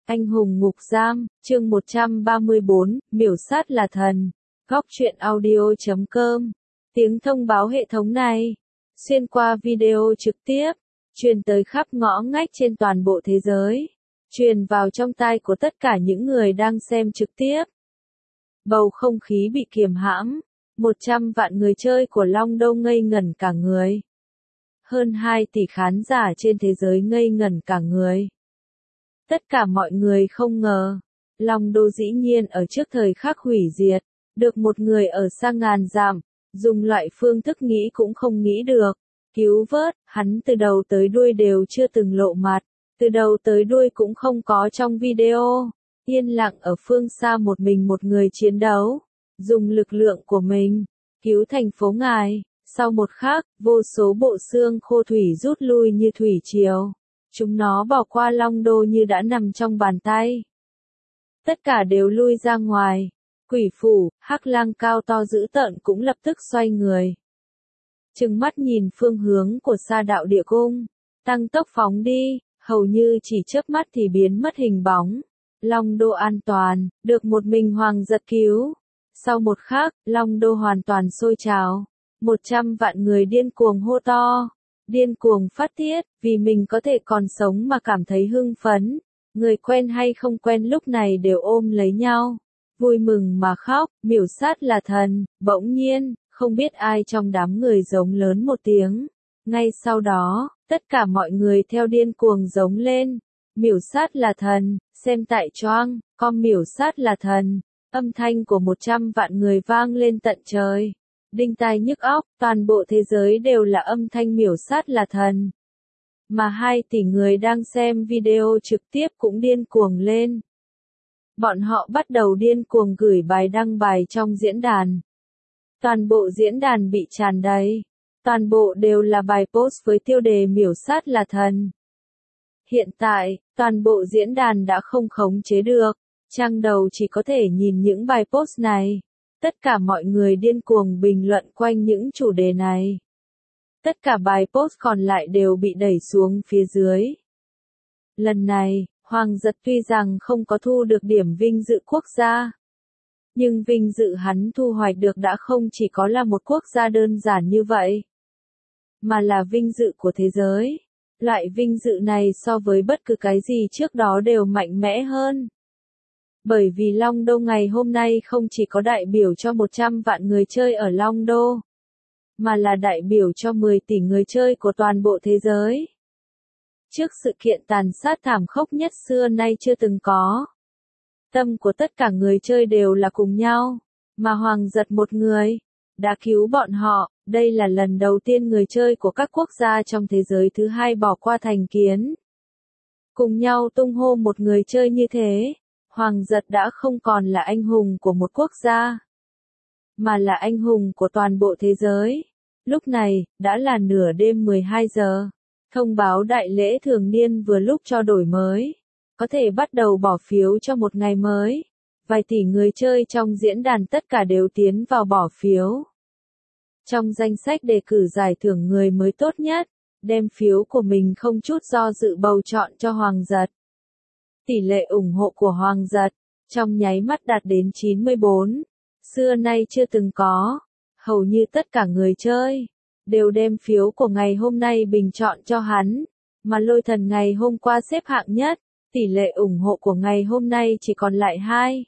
Anh hùng ngục giam, chương 134, miểu sát là thần. Góc truyện audio.com. Tiếng thông báo hệ thống này, xuyên qua video trực tiếp, truyền tới khắp ngõ ngách trên toàn bộ thế giới, truyền vào trong tai của tất cả những người đang xem trực tiếp. Bầu không khí bị kiềm hãm, 100 vạn người chơi của Long Đô ngây ngẩn cả người. Hơn 2 tỷ khán giả trên thế giới ngây ngẩn cả người. Tất cả mọi người không ngờ, Long Đô dĩ nhiên ở trước thời khắc hủy diệt, được một người ở xa ngàn dặm, dùng loại phương thức nghĩ cũng không nghĩ được, cứu vớt. Hắn từ đầu tới đuôi đều chưa từng lộ mặt, từ đầu tới đuôi cũng không có trong video, yên lặng ở phương xa một mình một người chiến đấu, dùng lực lượng của mình, cứu thành phố ngài. Sau một khắc, vô số bộ xương khô thủy rút lui như thủy triều. Chúng nó bỏ qua Long Đô như đã nằm trong bàn tay. Tất cả đều lui ra ngoài. Quỷ phủ, hắc lang cao to dữ tợn cũng lập tức xoay người. Trừng mắt nhìn phương hướng của Sa Đạo Địa Cung. Tăng tốc phóng đi, hầu như chỉ chớp mắt thì biến mất hình bóng. Long Đô an toàn, được một mình Hoàng Giật cứu. Sau một khắc, Long Đô hoàn toàn sôi trào. 100 vạn người điên cuồng hô to. Điên cuồng phát tiết, vì mình có thể còn sống mà cảm thấy hưng phấn. Người quen hay không quen lúc này đều ôm lấy nhau. Vui mừng mà khóc, miểu sát là thần. Bỗng nhiên, không biết ai trong đám người giống lớn một tiếng. Ngay sau đó, tất cả mọi người theo điên cuồng giống lên. Miểu sát là thần, xem tại choang, com miểu sát là thần. Âm thanh của 100 vạn người vang lên tận trời. Đinh tai nhức óc, toàn bộ thế giới đều là âm thanh miểu sát là thần. Mà 2 tỷ người đang xem video trực tiếp cũng điên cuồng lên. Bọn họ bắt đầu điên cuồng gửi bài đăng bài trong diễn đàn. Toàn bộ diễn đàn bị tràn đầy. Toàn bộ đều là bài post với tiêu đề miểu sát là thần. Hiện tại, toàn bộ diễn đàn đã không khống chế được. Trang đầu chỉ có thể nhìn những bài post này. Tất cả mọi người điên cuồng bình luận quanh những chủ đề này. Tất cả bài post còn lại đều bị đẩy xuống phía dưới. Lần này, Hoàng Giật tuy rằng không có thu được điểm vinh dự quốc gia. Nhưng vinh dự hắn thu hoạch được đã không chỉ có là một quốc gia đơn giản như vậy. Mà là vinh dự của thế giới. Loại vinh dự này so với bất cứ cái gì trước đó đều mạnh mẽ hơn. Bởi vì Long Đô ngày hôm nay không chỉ có đại biểu cho 100 vạn người chơi ở Long Đô, mà là đại biểu cho 10 tỷ người chơi của toàn bộ thế giới. Trước sự kiện tàn sát thảm khốc nhất xưa nay chưa từng có. Tâm của tất cả người chơi đều là cùng nhau, mà Hoàng Giật một người, đã cứu bọn họ. Đây là lần đầu tiên người chơi của các quốc gia trong thế giới thứ hai bỏ qua thành kiến. Cùng nhau tung hô một người chơi như thế. Hoàng Giật đã không còn là anh hùng của một quốc gia, mà là anh hùng của toàn bộ thế giới. Lúc này, đã là nửa đêm 12 giờ. Thông báo đại lễ thường niên vừa lúc cho đổi mới. Có thể bắt đầu bỏ phiếu cho một ngày mới. Vài tỷ người chơi trong diễn đàn tất cả đều tiến vào bỏ phiếu. Trong danh sách đề cử giải thưởng người mới tốt nhất, đem phiếu của mình không chút do dự bầu chọn cho Hoàng Giật. Tỷ lệ ủng hộ của Hoàng Giật, trong nháy mắt đạt đến 94. Xưa nay chưa từng có. Hầu như tất cả người chơi, đều đem phiếu của ngày hôm nay bình chọn cho hắn. Mà Lôi Thần ngày hôm qua xếp hạng nhất, tỷ lệ ủng hộ của ngày hôm nay chỉ còn lại 2.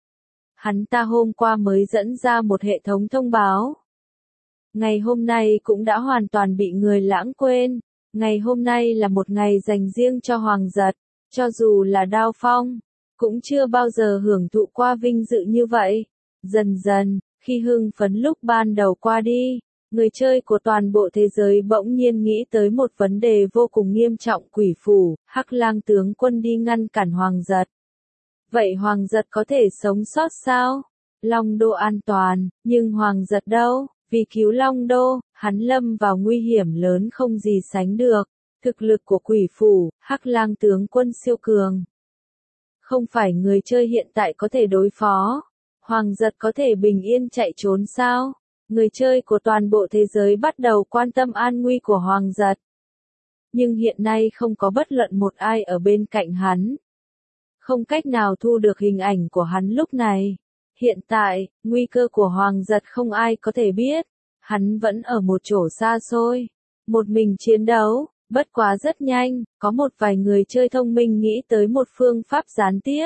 Hắn ta hôm qua mới dẫn ra một hệ thống thông báo. Ngày hôm nay cũng đã hoàn toàn bị người lãng quên. Ngày hôm nay là một ngày dành riêng cho Hoàng Giật. Cho dù là Đao Phong, cũng chưa bao giờ hưởng thụ qua vinh dự như vậy. Dần dần, khi hưng phấn lúc ban đầu qua đi, người chơi của toàn bộ thế giới bỗng nhiên nghĩ tới một vấn đề vô cùng nghiêm trọng. Quỷ phủ, hắc lang tướng quân đi ngăn cản Hoàng Giật. Vậy Hoàng Giật có thể sống sót sao? Long Đô an toàn, nhưng Hoàng Giật đâu? Vì cứu Long Đô, hắn lâm vào nguy hiểm lớn không gì sánh được. Thực lực của quỷ phủ, hắc lang tướng quân siêu cường. Không phải người chơi hiện tại có thể đối phó. Hoàng Giật có thể bình yên chạy trốn sao? Người chơi của toàn bộ thế giới bắt đầu quan tâm an nguy của Hoàng Giật. Nhưng hiện nay không có bất luận một ai ở bên cạnh hắn. không cách nào thu được hình ảnh của hắn lúc này. Hiện tại, nguy cơ của Hoàng Giật không ai có thể biết, hắn vẫn ở một chỗ xa xôi, một mình chiến đấu, bất quá rất nhanh, có một vài người chơi thông minh nghĩ tới một phương pháp gián tiếp.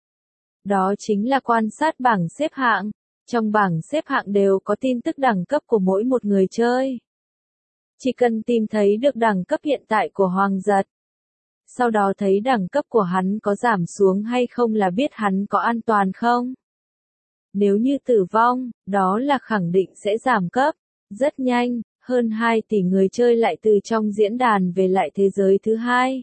Đó chính là quan sát bảng xếp hạng, trong bảng xếp hạng đều có tin tức đẳng cấp của mỗi một người chơi. Chỉ cần tìm thấy được đẳng cấp hiện tại của Hoàng Giật, sau đó thấy đẳng cấp của hắn có giảm xuống hay không là biết hắn có an toàn không. Nếu như tử vong, đó là khẳng định sẽ giảm cấp. Rất nhanh, hơn 2 tỷ người chơi lại từ trong diễn đàn về lại thế giới thứ hai.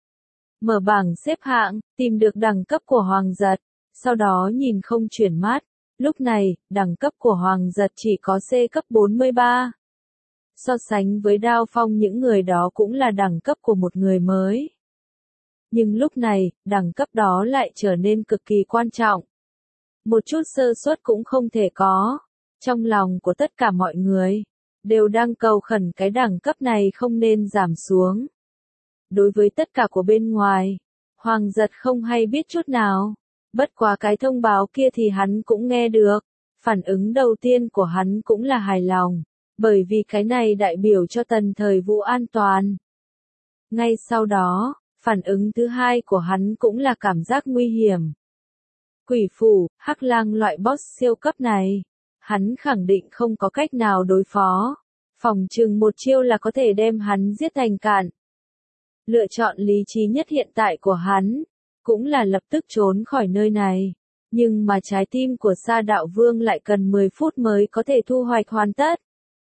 Mở bảng xếp hạng, tìm được đẳng cấp của Hoàng Giật, sau đó nhìn không chuyển mắt. Lúc này, đẳng cấp của Hoàng Giật chỉ có C cấp 43. So sánh với Đao Phong những người đó cũng là đẳng cấp của một người mới. Nhưng lúc này, đẳng cấp đó lại trở nên cực kỳ quan trọng. Một chút sơ suất cũng không thể có. Trong lòng của tất cả mọi người, đều đang cầu khẩn cái đẳng cấp này không nên giảm xuống. Đối với tất cả của bên ngoài, Hoàng Giật không hay biết chút nào. Bất quá cái thông báo kia thì hắn cũng nghe được. Phản ứng đầu tiên của hắn cũng là hài lòng, bởi vì cái này đại biểu cho Tần Thời Vũ an toàn. Ngay sau đó, phản ứng thứ hai của hắn cũng là cảm giác nguy hiểm. Quỷ phủ, Hắc Lang loại boss siêu cấp này, hắn khẳng định không có cách nào đối phó. Phòng chừng một chiêu là có thể đem hắn giết thành cạn. Lựa chọn lý trí nhất hiện tại của hắn, cũng là lập tức trốn khỏi nơi này. Nhưng mà trái tim của Sa Đạo Vương lại cần 10 phút mới có thể thu hoạch hoàn tất.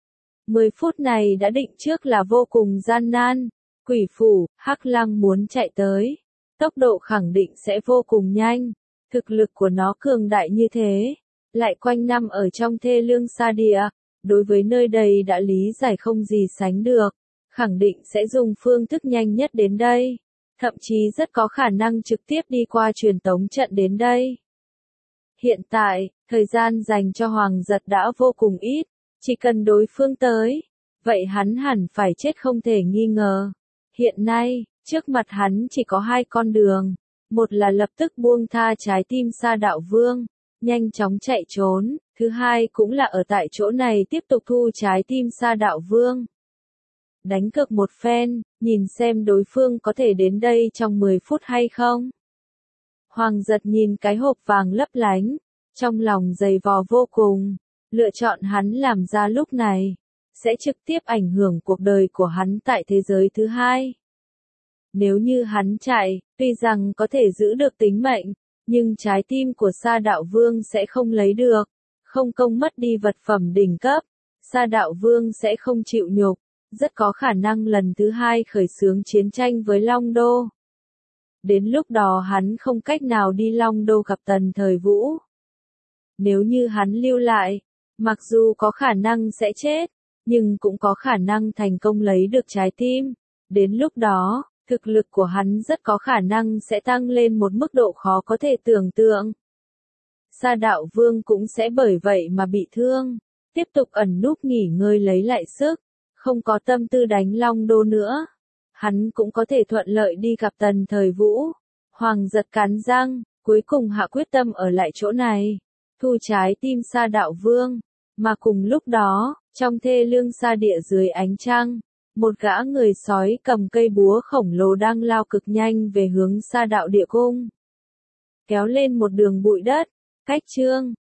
10 phút này đã định trước là vô cùng gian nan. Quỷ phủ, Hắc Lang muốn chạy tới, tốc độ khẳng định sẽ vô cùng nhanh. Thực lực của nó cường đại như thế, lại quanh năm ở trong thê lương sa địa, đối với nơi đây đã lý giải không gì sánh được, khẳng định sẽ dùng phương thức nhanh nhất đến đây, thậm chí rất có khả năng trực tiếp đi qua truyền tống trận đến đây. Hiện tại, thời gian dành cho Hoàng Giật đã vô cùng ít, chỉ cần đối phương tới, vậy hắn hẳn phải chết không thể nghi ngờ. Hiện nay, trước mặt hắn chỉ có 2 con đường. Một là lập tức buông tha trái tim Sa Đạo Vương, nhanh chóng chạy trốn, thứ hai cũng là ở tại chỗ này tiếp tục thu trái tim Sa Đạo Vương. Đánh cược một phen, nhìn xem đối phương có thể đến đây trong 10 phút hay không. Hoàng Giật nhìn cái hộp vàng lấp lánh, trong lòng dày vò vô cùng, lựa chọn hắn làm ra lúc này, sẽ trực tiếp ảnh hưởng cuộc đời của hắn tại thế giới thứ hai. Nếu như hắn chạy, tuy rằng có thể giữ được tính mệnh, nhưng trái tim của Sa Đạo Vương sẽ không lấy được, không công mất đi vật phẩm đỉnh cấp, Sa Đạo Vương sẽ không chịu nhục, rất có khả năng lần thứ hai khởi xướng chiến tranh với Long Đô. Đến lúc đó hắn không cách nào đi Long Đô gặp Tần Thời Vũ. Nếu như hắn lưu lại, mặc dù có khả năng sẽ chết, nhưng cũng có khả năng thành công lấy được trái tim. Đến lúc đó, thực lực của hắn rất có khả năng sẽ tăng lên một mức độ khó có thể tưởng tượng. Sa Đạo Vương cũng sẽ bởi vậy mà bị thương, tiếp tục ẩn núp nghỉ ngơi lấy lại sức, không có tâm tư đánh Long Đô nữa. Hắn cũng có thể thuận lợi đi gặp Tần Thời Vũ. Hoàng Giật cắn răng, cuối cùng hạ quyết tâm ở lại chỗ này, thu trái tim Sa Đạo Vương. Mà cùng lúc đó, trong thê lương sa địa dưới ánh trăng, một gã người sói cầm cây búa khổng lồ đang lao cực nhanh về hướng Sa Đạo Địa Cung. Kéo lên một đường bụi đất, cách chương.